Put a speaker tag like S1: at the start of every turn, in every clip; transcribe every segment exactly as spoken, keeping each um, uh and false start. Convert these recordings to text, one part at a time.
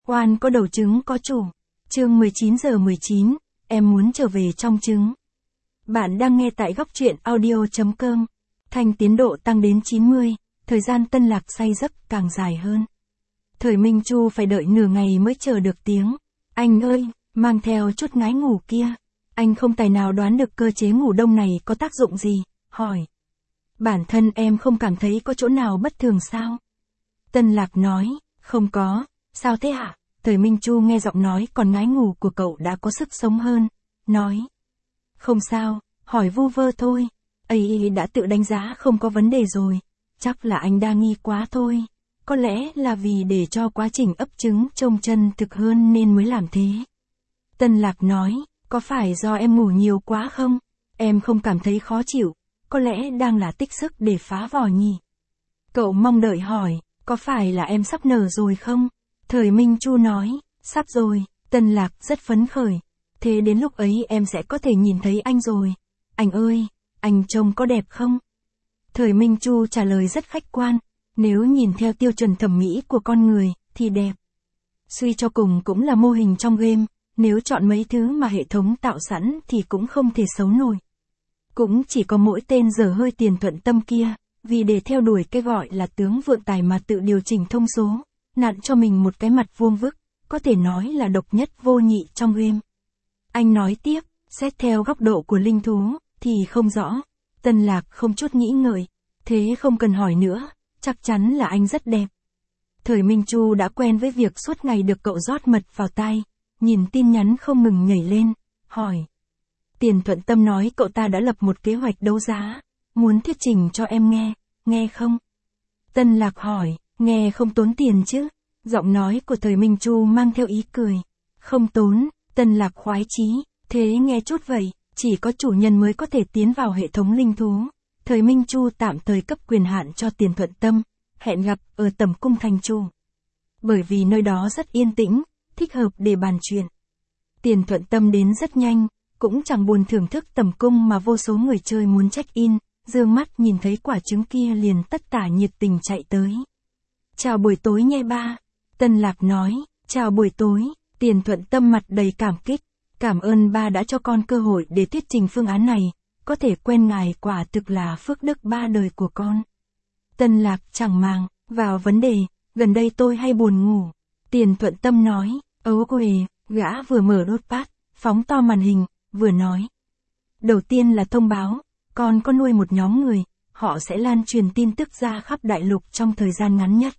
S1: Oan có đầu trứng có chủ. Chương mười chín giờ mười chín, em muốn trở về trong trứng. Bạn đang nghe tại góc truyện audio chấm com. Thanh tiến độ tăng đến chín mươi, thời gian Tân Lạc say giấc càng dài hơn. Thời Minh Chu phải đợi nửa ngày mới chờ được tiếng. Anh ơi, mang theo chút ngái ngủ kia. Anh không tài nào đoán được cơ chế ngủ đông này có tác dụng gì, hỏi. Bản thân em không cảm thấy có chỗ nào bất thường sao? Tân Lạc nói, không có, sao thế hả? Thời Minh Chu nghe giọng nói còn ngái ngủ của cậu đã có sức sống hơn, nói. Không sao, hỏi vu vơ thôi, ấy đã tự đánh giá không có vấn đề rồi, chắc là anh đa nghi quá thôi. Có lẽ là vì để cho quá trình ấp trứng trông chân thực hơn nên mới làm thế. Tân Lạc nói, có phải do em ngủ nhiều quá không? Em không cảm thấy khó chịu, có lẽ đang là tích sức để phá vỏ nhỉ? Cậu mong đợi hỏi, có phải là em sắp nở rồi không? Thời Minh Chu nói, sắp rồi. Tân Lạc rất phấn khởi. Thế đến lúc ấy em sẽ có thể nhìn thấy anh rồi. Anh ơi, anh trông có đẹp không? Thời Minh Chu trả lời rất khách quan. Nếu nhìn theo tiêu chuẩn thẩm mỹ của con người, thì đẹp. Suy cho cùng cũng là mô hình trong game, nếu chọn mấy thứ mà hệ thống tạo sẵn thì cũng không thể xấu nổi. Cũng chỉ có mỗi tên dở hơi Tiền Thuận Tâm kia, vì để theo đuổi cái gọi là tướng vượng tài mà tự điều chỉnh thông số, nặn cho mình một cái mặt vuông vức, có thể nói là độc nhất vô nhị trong game. Anh nói tiếp, xét theo góc độ của linh thú, thì không rõ. Tân Lạc không chút nghĩ ngợi, thế không cần hỏi nữa, chắc chắn là anh rất đẹp. Thời Minh Chu đã quen với việc suốt ngày được cậu rót mật vào tai, nhìn tin nhắn không ngừng nhảy lên, hỏi. Tiền Thuận Tâm nói cậu ta đã lập một kế hoạch đấu giá, muốn thuyết trình cho em nghe, nghe không? Tân Lạc hỏi, nghe không tốn tiền chứ? Giọng nói của Thời Minh Chu mang theo ý cười. Không tốn, Tân Lạc khoái chí, thế nghe chút vậy, chỉ có chủ nhân mới có thể tiến vào hệ thống linh thú. Thời Minh Chu tạm thời cấp quyền hạn cho Tiền Thuận Tâm, hẹn gặp ở Tầm Cung Thành Chu. Bởi vì nơi đó rất yên tĩnh, thích hợp để bàn chuyện. Tiền Thuận Tâm đến rất nhanh, cũng chẳng buồn thưởng thức tầm cung mà vô số người chơi muốn check in, dương mắt nhìn thấy quả trứng kia liền tất tả nhiệt tình chạy tới. Chào buổi tối nhé ba. Tân Lạc nói, chào buổi tối. Tiền Thuận Tâm mặt đầy cảm kích, cảm ơn ba đã cho con cơ hội để thuyết trình phương án này, có thể quen ngài quả thực là phước đức ba đời của con. Tân Lạc chẳng màng, vào vấn đề, gần đây tôi hay buồn ngủ. Tiền Thuận Tâm nói, ấu quề, gã vừa mở notepad, phóng to màn hình, vừa nói. Đầu tiên là thông báo, con có nuôi một nhóm người, họ sẽ lan truyền tin tức ra khắp đại lục trong thời gian ngắn nhất.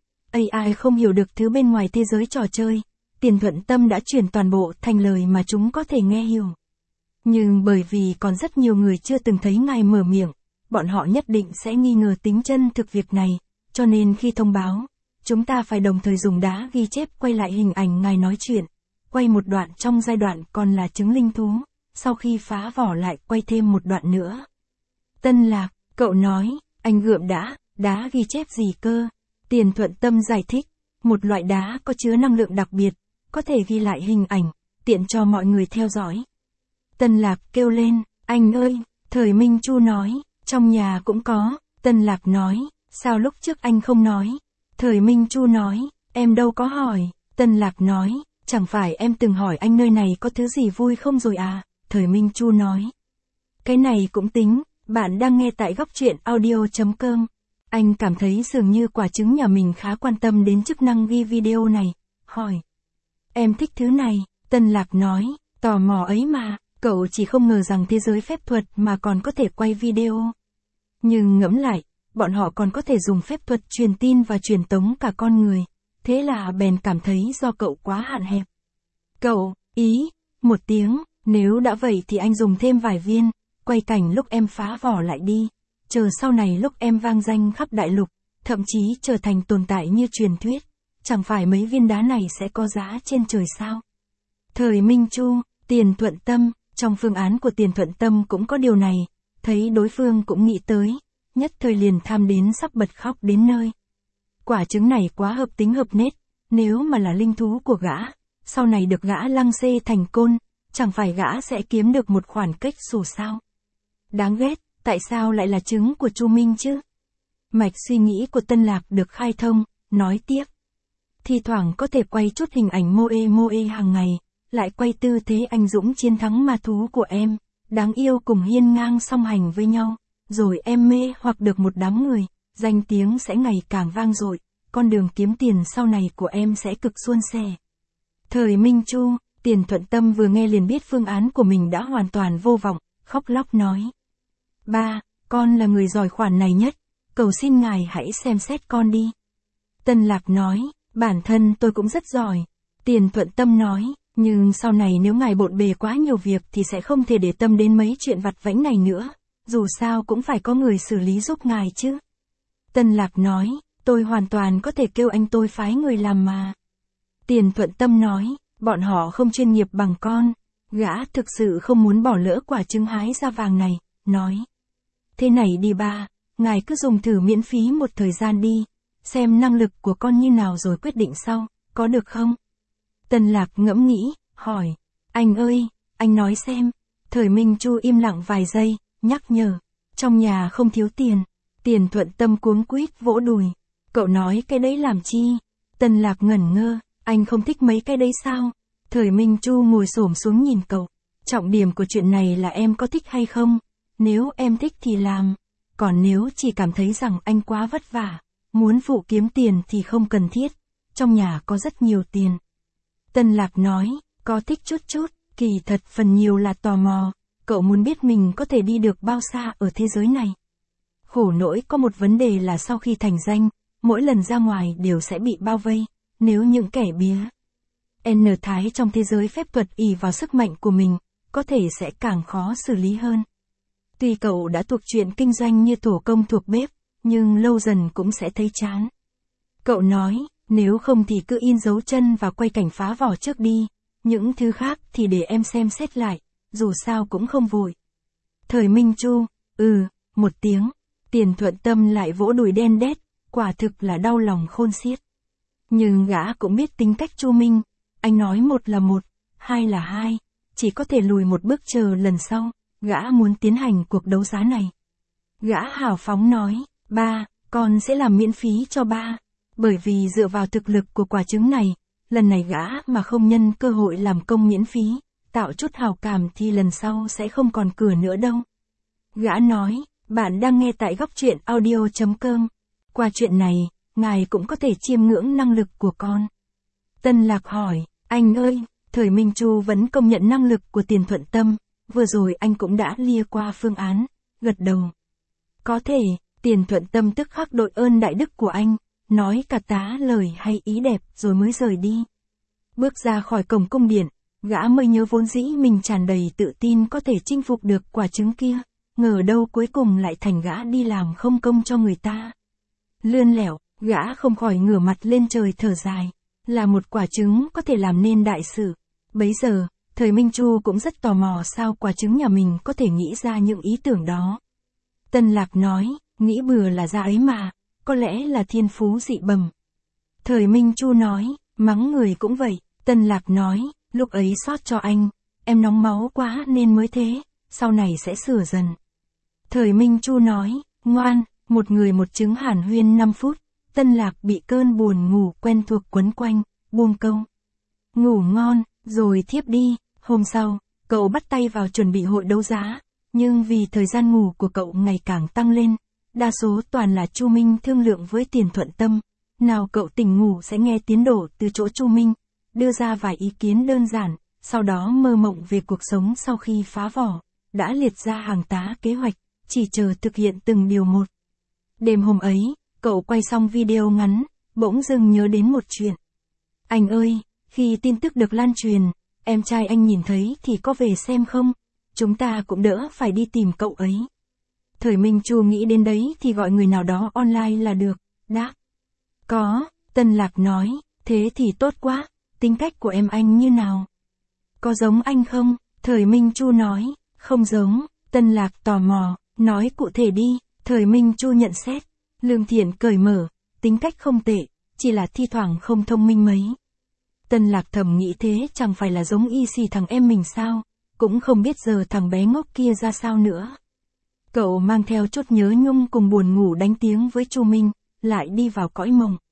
S1: a i không hiểu được thứ bên ngoài thế giới trò chơi, Tiền Thuận Tâm đã chuyển toàn bộ thành lời mà chúng có thể nghe hiểu. Nhưng bởi vì còn rất nhiều người chưa từng thấy ngài mở miệng, bọn họ nhất định sẽ nghi ngờ tính chân thực việc này, cho nên khi thông báo, chúng ta phải đồng thời dùng đá ghi chép quay lại hình ảnh ngài nói chuyện, quay một đoạn trong giai đoạn còn là trứng linh thú, sau khi phá vỏ lại quay thêm một đoạn nữa. Tân Lạc, cậu nói, anh gượm đã, đá ghi chép gì cơ? Tiền Thuận Tâm giải thích, một loại đá có chứa năng lượng đặc biệt, có thể ghi lại hình ảnh, tiện cho mọi người theo dõi. Tân Lạc kêu lên, anh ơi, Thời Minh Chu nói, trong nhà cũng có. Tân Lạc nói, sao lúc trước anh không nói? Thời Minh Chu nói, em đâu có hỏi. Tân Lạc nói, chẳng phải em từng hỏi anh nơi này có thứ gì vui không rồi à? Thời Minh Chu nói, cái này cũng tính. Bạn đang nghe tại góc truyện audio chấm com. Anh cảm thấy dường như quả trứng nhà mình khá quan tâm đến chức năng ghi video này, hỏi. Em thích thứ này, Tân Lạc nói, tò mò ấy mà, cậu chỉ không ngờ rằng thế giới phép thuật mà còn có thể quay video. Nhưng ngẫm lại, bọn họ còn có thể dùng phép thuật truyền tin và truyền tống cả con người, thế là bèn cảm thấy do cậu quá hạn hẹp. Cậu, ý, một tiếng, nếu đã vậy thì anh dùng thêm vài viên, quay cảnh lúc em phá vỏ lại đi, chờ sau này lúc em vang danh khắp đại lục, thậm chí trở thành tồn tại như truyền thuyết, chẳng phải mấy viên đá này sẽ có giá trên trời sao? Thời Minh Chu, Tiền Thuận Tâm, trong phương án của Tiền Thuận Tâm cũng có điều này, thấy đối phương cũng nghĩ tới, nhất thời liền tham đến sắp bật khóc đến nơi. Quả trứng này quá hợp tính hợp nết, nếu mà là linh thú của gã, sau này được gã lăng xê thành côn, chẳng phải gã sẽ kiếm được một khoản cách xù sao? Đáng ghét, tại sao lại là trứng của Chu Minh chứ? Mạch suy nghĩ của Tân Lạc được khai thông, nói tiếp. Thi thoảng có thể quay chút hình ảnh moe moe hàng ngày, lại quay tư thế anh dũng chiến thắng ma thú của em, đáng yêu cùng hiên ngang song hành với nhau, rồi em mê hoặc được một đám người, danh tiếng sẽ ngày càng vang dội, con đường kiếm tiền sau này của em sẽ cực suôn sẻ. Thời Minh Chu, Tiền Thuận Tâm vừa nghe liền biết phương án của mình đã hoàn toàn vô vọng, khóc lóc nói. Ba, con là người giỏi khoản này nhất, cầu xin ngài hãy xem xét con đi. Tân Lạc nói, bản thân tôi cũng rất giỏi. Tiền Thuận Tâm nói, nhưng sau này nếu ngài bộn bề quá nhiều việc thì sẽ không thể để tâm đến mấy chuyện vặt vãnh này nữa, dù sao cũng phải có người xử lý giúp ngài chứ. Tân Lạc nói, tôi hoàn toàn có thể kêu anh tôi phái người làm mà. Tiền Thuận Tâm nói, bọn họ không chuyên nghiệp bằng con. Gã thực sự không muốn bỏ lỡ quả trứng hái ra vàng này, nói. Thế này đi ba, ngài cứ dùng thử miễn phí một thời gian đi, xem năng lực của con như nào rồi quyết định sau, có được không? Tân Lạc ngẫm nghĩ, hỏi, anh ơi, anh nói xem. Thời Minh Chu im lặng vài giây, nhắc nhở, trong nhà không thiếu tiền. Tiền Thuận Tâm cuống quýt vỗ đùi, cậu nói cái đấy làm chi? Tân Lạc ngẩn ngơ, anh không thích mấy cái đấy sao? Thời Minh Chu ngồi xổm xuống nhìn cậu, trọng điểm của chuyện này là em có thích hay không? Nếu em thích thì làm, còn nếu chỉ cảm thấy rằng anh quá vất vả, muốn phụ kiếm tiền thì không cần thiết, trong nhà có rất nhiều tiền. Tân Lạc nói, có thích chút chút, kỳ thật phần nhiều là tò mò, cậu muốn biết mình có thể đi được bao xa ở thế giới này. Khổ nỗi có một vấn đề là sau khi thành danh, mỗi lần ra ngoài đều sẽ bị bao vây, nếu những kẻ bía N thái trong thế giới phép thuật ỷ vào sức mạnh của mình, có thể sẽ càng khó xử lý hơn. Tuy cậu đã thuộc chuyện kinh doanh như thổ công thuộc bếp, nhưng lâu dần cũng sẽ thấy chán. Cậu nói, nếu không thì cứ in dấu chân và quay cảnh phá vỏ trước đi, những thứ khác thì để em xem xét lại, dù sao cũng không vội. Thời Minh Chu, ừ, một tiếng, Tiền Thuận Tâm lại vỗ đùi đen đét, quả thực là đau lòng khôn xiết. Nhưng gã cũng biết tính cách Chu Minh, anh nói một là một, hai là hai, chỉ có thể lùi một bước chờ lần sau, gã muốn tiến hành cuộc đấu giá này. Gã hào phóng nói, ba, con sẽ làm miễn phí cho ba, bởi vì dựa vào thực lực của quả trứng này, lần này gã mà không nhân cơ hội làm công miễn phí, tạo chút hào cảm thì lần sau sẽ không còn cửa nữa đâu. Gã nói, bạn đang nghe tại góc truyện audio chấm com. Qua chuyện này, ngài cũng có thể chiêm ngưỡng năng lực của con. Tân Lạc hỏi, anh ơi, Thời Minh Chu vẫn công nhận năng lực của Tiền Thuận Tâm, vừa rồi anh cũng đã lia qua phương án, gật đầu. Có thể, Tiền Thuận Tâm tức khắc đội ơn đại đức của anh, nói cả tá lời hay ý đẹp rồi mới rời đi. Bước ra khỏi cổng cung điện, gã mới nhớ vốn dĩ mình tràn đầy tự tin có thể chinh phục được quả trứng kia, ngờ đâu cuối cùng lại thành gã đi làm không công cho người ta. Lươn lẻo, gã không khỏi ngửa mặt lên trời thở dài, là một quả trứng có thể làm nên đại sự. Bấy giờ, Thời Minh Chu cũng rất tò mò sao quả trứng nhà mình có thể nghĩ ra những ý tưởng đó. Tân Lạc nói, nghĩ bừa là ra ấy mà, có lẽ là thiên phú dị bẩm. Thời Minh Chu nói, mắng người cũng vậy. Tân Lạc nói, lúc ấy xót cho anh, em nóng máu quá nên mới thế, sau này sẽ sửa dần. Thời Minh Chu nói, ngoan, một người một trứng hàn huyên năm phút, Tân Lạc bị cơn buồn ngủ quen thuộc quấn quanh, buông câu. Ngủ ngon, rồi thiếp đi. Hôm sau, cậu bắt tay vào chuẩn bị hội đấu giá, nhưng vì thời gian ngủ của cậu ngày càng tăng lên, đa số toàn là Chu Minh thương lượng với Tiền Thuận Tâm. Nào cậu tỉnh ngủ sẽ nghe tiến đổ từ chỗ Chu Minh, đưa ra vài ý kiến đơn giản, sau đó mơ mộng về cuộc sống sau khi phá vỏ, đã liệt ra hàng tá kế hoạch, chỉ chờ thực hiện từng điều một. Đêm hôm ấy, cậu quay xong video ngắn, bỗng dưng nhớ đến một chuyện. Anh ơi, khi tin tức được lan truyền, em trai anh nhìn thấy thì có về xem không? Chúng ta cũng đỡ phải đi tìm cậu ấy. Thời Minh Chu nghĩ đến đấy thì gọi người nào đó online là được, đáp. Có, Tân Lạc nói, thế thì tốt quá, tính cách của em anh như nào? Có giống anh không? Thời Minh Chu nói, không giống. Tân Lạc tò mò, nói cụ thể đi. Thời Minh Chu nhận xét, lương thiện cởi mở, tính cách không tệ, chỉ là thi thoảng không thông minh mấy. Tân Lạc thầm nghĩ thế chẳng phải là giống y xì thằng em mình sao, cũng không biết giờ thằng bé ngốc kia ra sao nữa. Cậu mang theo chút nhớ nhung cùng buồn ngủ đánh tiếng với Chu Minh, lại đi vào cõi mộng.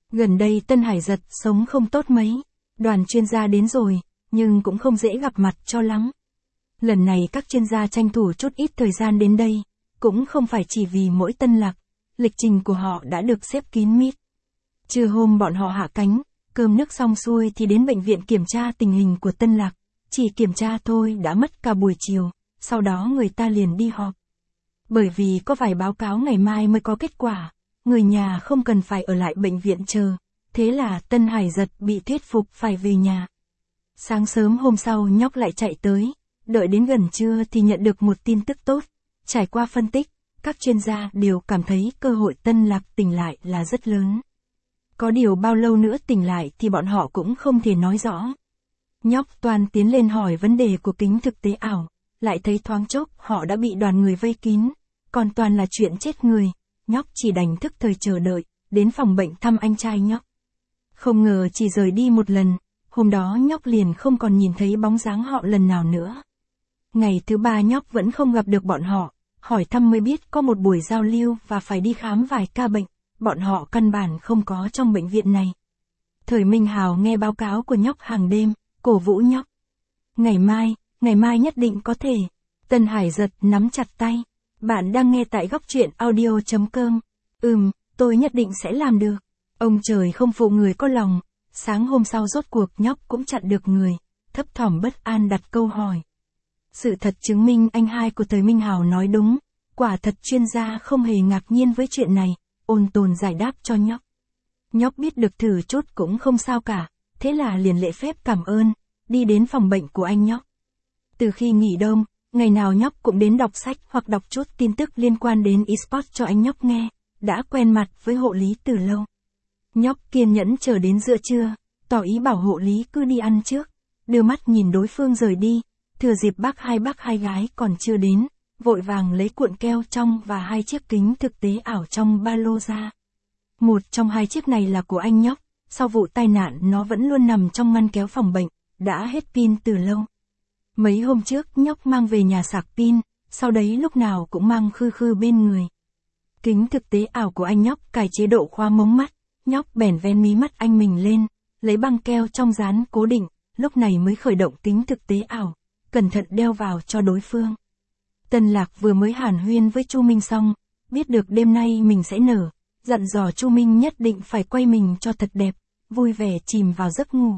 S1: Gần đây Tân Hải Giật sống không tốt mấy, đoàn chuyên gia đến rồi, nhưng cũng không dễ gặp mặt cho lắm. Lần này các chuyên gia tranh thủ chút ít thời gian đến đây, cũng không phải chỉ vì mỗi Tân Lạc, lịch trình của họ đã được xếp kín mít. Trưa hôm bọn họ hạ cánh, cơm nước xong xuôi thì đến bệnh viện kiểm tra tình hình của Tân Lạc, chỉ kiểm tra thôi đã mất cả buổi chiều, sau đó người ta liền đi họp. Bởi vì có vài báo cáo ngày mai mới có kết quả, người nhà không cần phải ở lại bệnh viện chờ, thế là Tân Hải Giật bị thuyết phục phải về nhà. Sáng sớm hôm sau nhóc lại chạy tới, đợi đến gần trưa thì nhận được một tin tức tốt. Trải qua phân tích, các chuyên gia đều cảm thấy cơ hội Tân Lạc tỉnh lại là rất lớn. Có điều bao lâu nữa tỉnh lại thì bọn họ cũng không thể nói rõ. Nhóc Toàn tiến lên hỏi vấn đề của kính thực tế ảo, lại thấy thoáng chốc họ đã bị đoàn người vây kín, còn toàn là chuyện chết người, nhóc chỉ đành thức thời chờ đợi, đến phòng bệnh thăm anh trai nhóc. Không ngờ chỉ rời đi một lần, hôm đó nhóc liền không còn nhìn thấy bóng dáng họ lần nào nữa. Ngày thứ ba nhóc vẫn không gặp được bọn họ, hỏi thăm mới biết có một buổi giao lưu và phải đi khám vài ca bệnh, bọn họ căn bản không có trong bệnh viện này. Thời Minh Hào nghe báo cáo của nhóc hàng đêm, cổ vũ nhóc. Ngày mai, ngày mai nhất định có thể. Tân Hải Giật nắm chặt tay. Bạn đang nghe tại góc truyện audio chấm com. Ừm, tôi nhất định sẽ làm được. Ông trời không phụ người có lòng. Sáng hôm sau rốt cuộc nhóc cũng chặn được người, thấp thỏm bất an đặt câu hỏi. Sự thật chứng minh anh hai của Thời Minh Hào nói đúng, quả thật chuyên gia không hề ngạc nhiên với chuyện này, ôn tồn giải đáp cho nhóc. Nhóc biết được thử chút cũng không sao cả, thế là liền lễ phép cảm ơn, đi đến phòng bệnh của anh nhóc. Từ khi nghỉ đông, ngày nào nhóc cũng đến đọc sách hoặc đọc chút tin tức liên quan đến eSports cho anh nhóc nghe, đã quen mặt với hộ lý từ lâu. Nhóc kiên nhẫn chờ đến giữa trưa, tỏ ý bảo hộ lý cứ đi ăn trước, đưa mắt nhìn đối phương rời đi, thừa dịp bác hai bác hai gái còn chưa đến, vội vàng lấy cuộn keo trong và hai chiếc kính thực tế ảo trong ba lô ra. Một trong hai chiếc này là của anh nhóc, sau vụ tai nạn nó vẫn luôn nằm trong ngăn kéo phòng bệnh, đã hết pin từ lâu. Mấy hôm trước nhóc mang về nhà sạc pin, sau đấy lúc nào cũng mang khư khư bên người. Kính thực tế ảo của anh nhóc cài chế độ khóa mống mắt, nhóc bèn ven mí mắt anh mình lên, lấy băng keo trong dán cố định, lúc này mới khởi động kính thực tế ảo, cẩn thận đeo vào cho đối phương. Tân Lạc vừa mới hàn huyên với Chu Minh xong, biết được đêm nay mình sẽ nở, dặn dò Chu Minh nhất định phải quay mình cho thật đẹp, vui vẻ chìm vào giấc ngủ.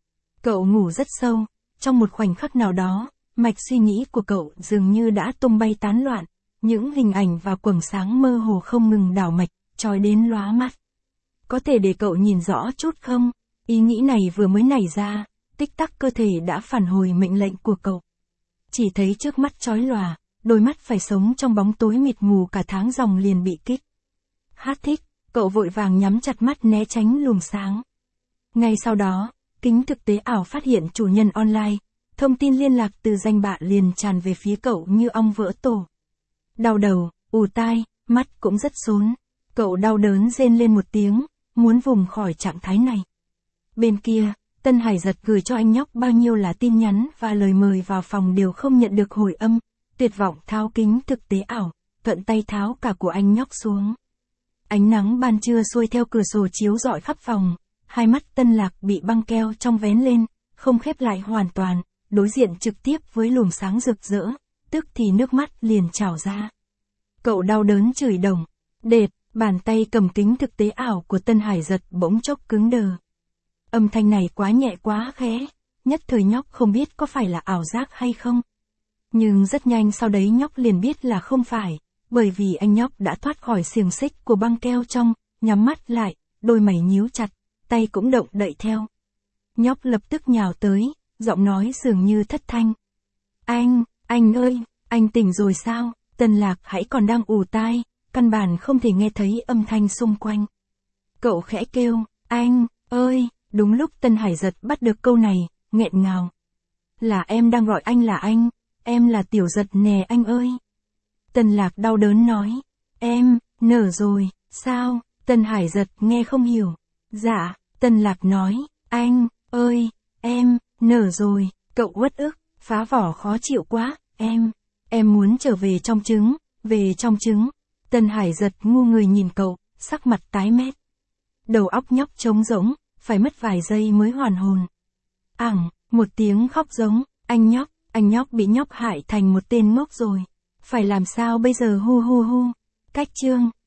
S1: Cậu ngủ rất sâu, trong một khoảnh khắc nào đó, mạch suy nghĩ của cậu dường như đã tung bay tán loạn, những hình ảnh và quầng sáng mơ hồ không ngừng đảo mạch, chói đến lóa mắt. Có thể để cậu nhìn rõ chút không? Ý nghĩ này vừa mới nảy ra, tích tắc cơ thể đã phản hồi mệnh lệnh của cậu. Chỉ thấy trước mắt chói lòa, đôi mắt phải sống trong bóng tối mịt mù cả tháng ròng liền bị kích. Hát thích, cậu vội vàng nhắm chặt mắt né tránh luồng sáng. Ngay sau đó, kính thực tế ảo phát hiện chủ nhân online, thông tin liên lạc từ danh bạ liền tràn về phía cậu như ong vỡ tổ. Đau đầu, ù tai, mắt cũng rất xốn. Cậu đau đớn rên lên một tiếng, muốn vùng khỏi trạng thái này. Bên kia, Tân Hải Giật gửi cho anh nhóc bao nhiêu là tin nhắn và lời mời vào phòng đều không nhận được hồi âm, tuyệt vọng tháo kính thực tế ảo, thuận tay tháo cả của anh nhóc xuống. Ánh nắng ban trưa xuôi theo cửa sổ chiếu rọi khắp phòng, hai mắt Tân Lạc bị băng keo trong vén lên, không khép lại hoàn toàn, đối diện trực tiếp với luồng sáng rực rỡ, tức thì nước mắt liền trào ra. Cậu đau đớn chửi đồng, đệt, bàn tay cầm kính thực tế ảo của Tân Hải Giật bỗng chốc cứng đờ. Âm thanh này quá nhẹ quá khẽ, nhất thời nhóc không biết có phải là ảo giác hay không. Nhưng rất nhanh sau đấy nhóc liền biết là không phải, bởi vì anh nhóc đã thoát khỏi xiềng xích của băng keo trong, nhắm mắt lại, đôi mày nhíu chặt, tay cũng động đậy theo. Nhóc lập tức nhào tới, giọng nói dường như thất thanh. Anh, anh ơi, anh tỉnh rồi sao? Tân Lạc hãy còn đang ù tai, căn bản không thể nghe thấy âm thanh xung quanh. Cậu khẽ kêu, anh, ơi, đúng lúc Tân Hải Giật bắt được câu này, nghẹn ngào. Là em đang gọi anh là anh, em là Tiểu Giật nè anh ơi. Tân Lạc đau đớn nói, em, nở rồi, sao? Tân Hải Giật nghe không hiểu. Dạ, Tân Lạc nói, anh, ơi, em, nở rồi, cậu uất ức, phá vỏ khó chịu quá, em, em muốn trở về trong trứng, về trong trứng. Tân Hải Giật ngu người nhìn cậu, sắc mặt tái mét. Đầu óc nhóc trống rỗng, phải mất vài giây mới hoàn hồn. Ảng, một tiếng khóc giống, anh nhóc, anh nhóc bị nhóc hại thành một tên ngốc rồi. Phải làm sao bây giờ hu hu hu. Cách chương.